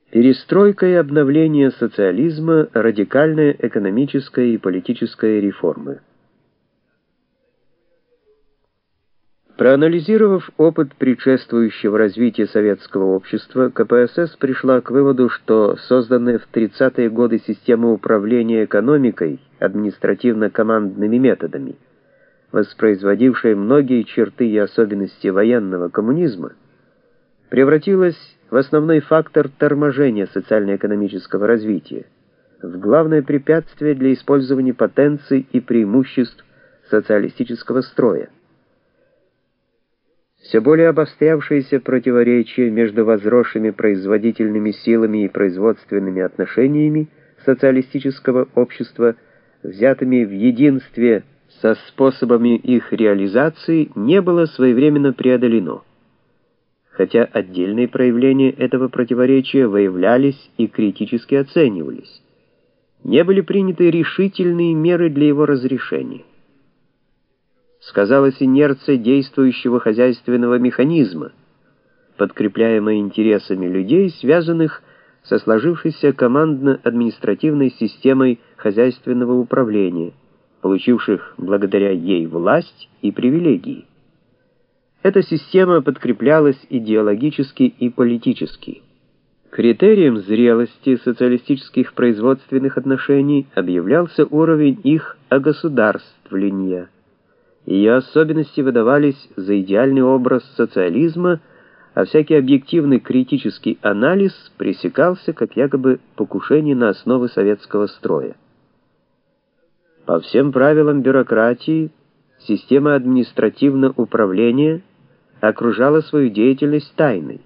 Перестройка и обновление социализма, радикальная экономическая и политическая реформы. Проанализировав опыт предшествующего развития советского общества, КПСС пришла к выводу, что созданная в 30-е годы система управления экономикой административно-командными методами, воспроизводившая многие черты и особенности военного коммунизма, превратилась в основной фактор торможения социально-экономического развития, в главное препятствие для использования потенций и преимуществ социалистического строя. Все более обострявшиеся противоречия между возросшими производительными силами и производственными отношениями социалистического общества, взятыми в единстве со способами их реализации, не было своевременно преодолено. Хотя отдельные проявления этого противоречия выявлялись и критически оценивались, не были приняты решительные меры для его разрешения. Сказалась инерция действующего хозяйственного механизма, подкрепляемая интересами людей, связанных со сложившейся командно-административной системой хозяйственного управления, получивших благодаря ей власть и привилегии. Эта система подкреплялась идеологически и политически. Критерием зрелости социалистических производственных отношений объявлялся уровень их огосударствления. Ее особенности выдавались за идеальный образ социализма, а всякий объективный критический анализ пресекался как якобы покушение на основы советского строя. По всем правилам бюрократии, система административного управления окружала свою деятельность тайной.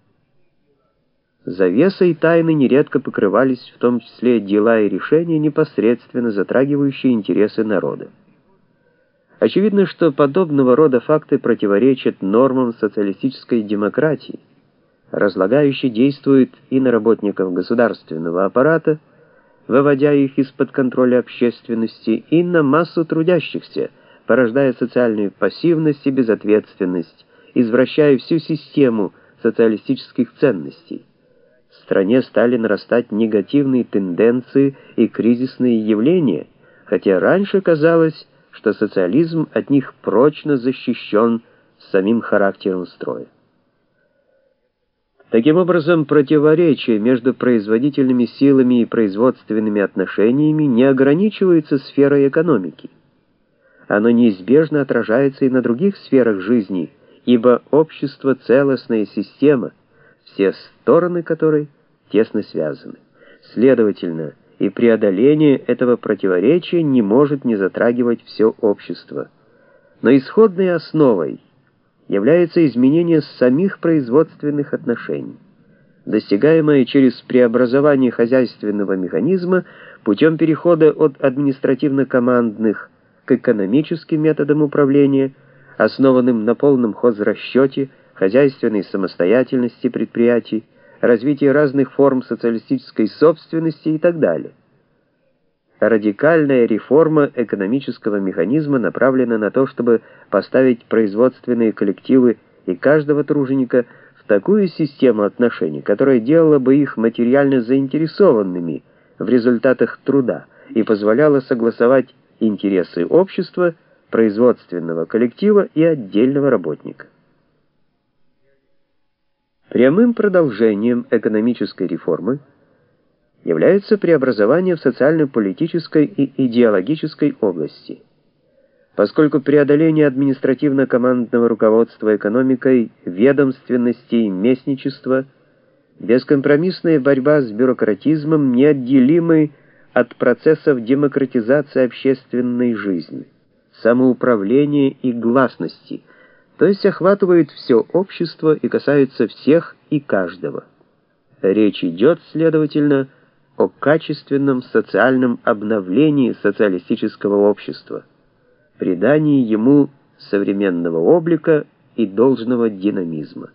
Завесой тайны нередко покрывались в том числе дела и решения, непосредственно затрагивающие интересы народа. Очевидно, что подобного рода факты противоречат нормам социалистической демократии, разлагающе действуют и на работников государственного аппарата, выводя их из-под контроля общественности, и на массу трудящихся, порождая социальную пассивность и безответственность, извращая всю систему социалистических ценностей. В стране стали нарастать негативные тенденции и кризисные явления, хотя раньше казалось, что социализм от них прочно защищен самим характером строя. Таким образом, противоречие между производительными силами и производственными отношениями не ограничивается сферой экономики. Оно неизбежно отражается и на других сферах жизни, ибо общество — целостная система, все стороны которой тесно связаны. Следовательно, и преодоление этого противоречия не может не затрагивать все общество. Но исходной основой является изменение самих производственных отношений, достигаемое через преобразование хозяйственного механизма путем перехода от административно-командных к экономическим методам управления, основанным на полном хозрасчете, хозяйственной самостоятельности предприятий, развитие разных форм социалистической собственности и так далее. Радикальная реформа экономического механизма направлена на то, чтобы поставить производственные коллективы и каждого труженика в такую систему отношений, которая делала бы их материально заинтересованными в результатах труда и позволяла согласовать интересы общества, производственного коллектива и отдельного работника. Прямым продолжением экономической реформы является преобразование в социально-политической и идеологической области. Поскольку преодоление административно-командного руководства экономикой, ведомственности и местничества, бескомпромиссная борьба с бюрократизмом неотделимы от процессов демократизации общественной жизни, самоуправления и гласности, то есть охватывают все общество и касаются всех и каждого. Речь идет, следовательно, о качественном социальном обновлении социалистического общества, придании ему современного облика и должного динамизма.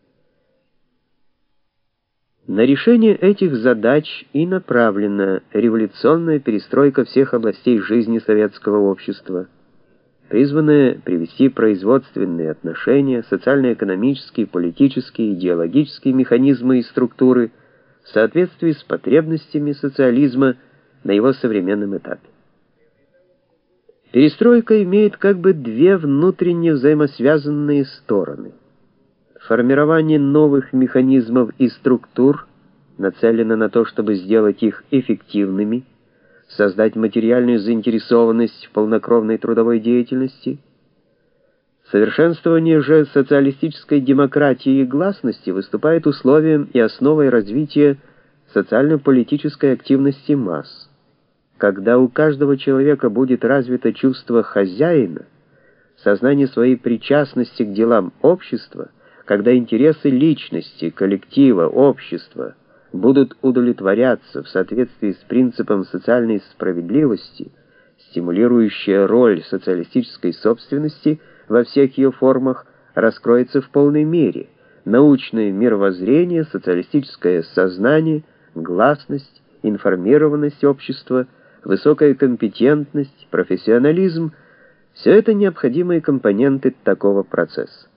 На решение этих задач и направлена революционная перестройка всех областей жизни советского общества, призванная привести производственные отношения, социально-экономические, политические, идеологические механизмы и структуры в соответствии с потребностями социализма на его современном этапе. Перестройка имеет как бы две внутренне взаимосвязанные стороны. Формирование новых механизмов и структур нацелено на то, чтобы сделать их эффективными, создать материальную заинтересованность в полнокровной трудовой деятельности. Совершенствование же социалистической демократии и гласности выступает условием и основой развития социально-политической активности масс. Когда у каждого человека будет развито чувство хозяина, сознание своей причастности к делам общества, когда интересы личности, коллектива, общества будут удовлетворяться в соответствии с принципом социальной справедливости, стимулирующая роль социалистической собственности во всех ее формах раскроется в полной мере, научное мировоззрение, социалистическое сознание, гласность, информированность общества, высокая компетентность, профессионализм — все это необходимые компоненты такого процесса.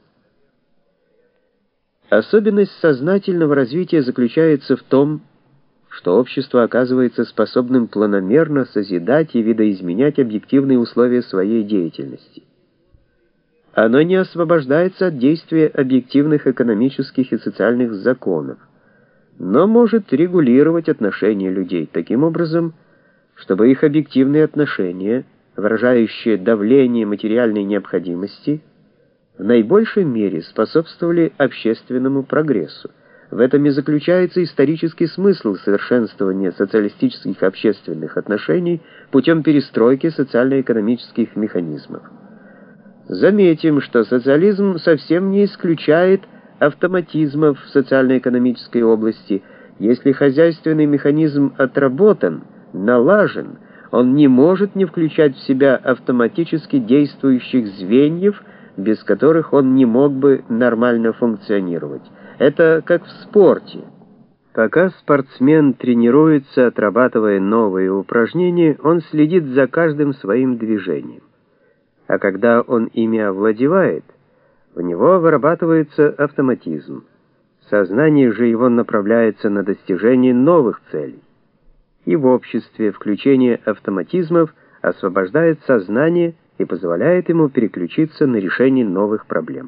Особенность сознательного развития заключается в том, что общество оказывается способным планомерно созидать и видоизменять объективные условия своей деятельности. Оно не освобождается от действия объективных экономических и социальных законов, но может регулировать отношения людей таким образом, чтобы их объективные отношения, выражающие давление материальной необходимости, в наибольшей мере способствовали общественному прогрессу. В этом и заключается исторический смысл совершенствования социалистических общественных отношений путем перестройки социально-экономических механизмов. Заметим, что социализм совсем не исключает автоматизмов в социально-экономической области. Если хозяйственный механизм отработан, налажен, он не может не включать в себя автоматически действующих звеньев, без которых он не мог бы нормально функционировать. Это как в спорте. Пока спортсмен тренируется, отрабатывая новые упражнения, он следит за каждым своим движением. А когда он ими овладевает, в него вырабатывается автоматизм. Сознание же его направляется на достижение новых целей. И в обществе включение автоматизмов освобождает сознание и позволяет ему переключиться на решение новых проблем.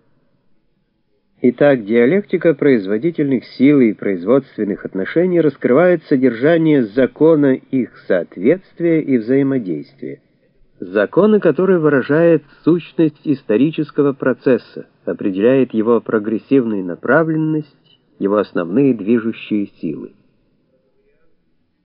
Итак, диалектика производительных сил и производственных отношений раскрывает содержание закона их соответствия и взаимодействия. Закона, который выражает сущность исторического процесса, определяет его прогрессивную направленность, его основные движущие силы.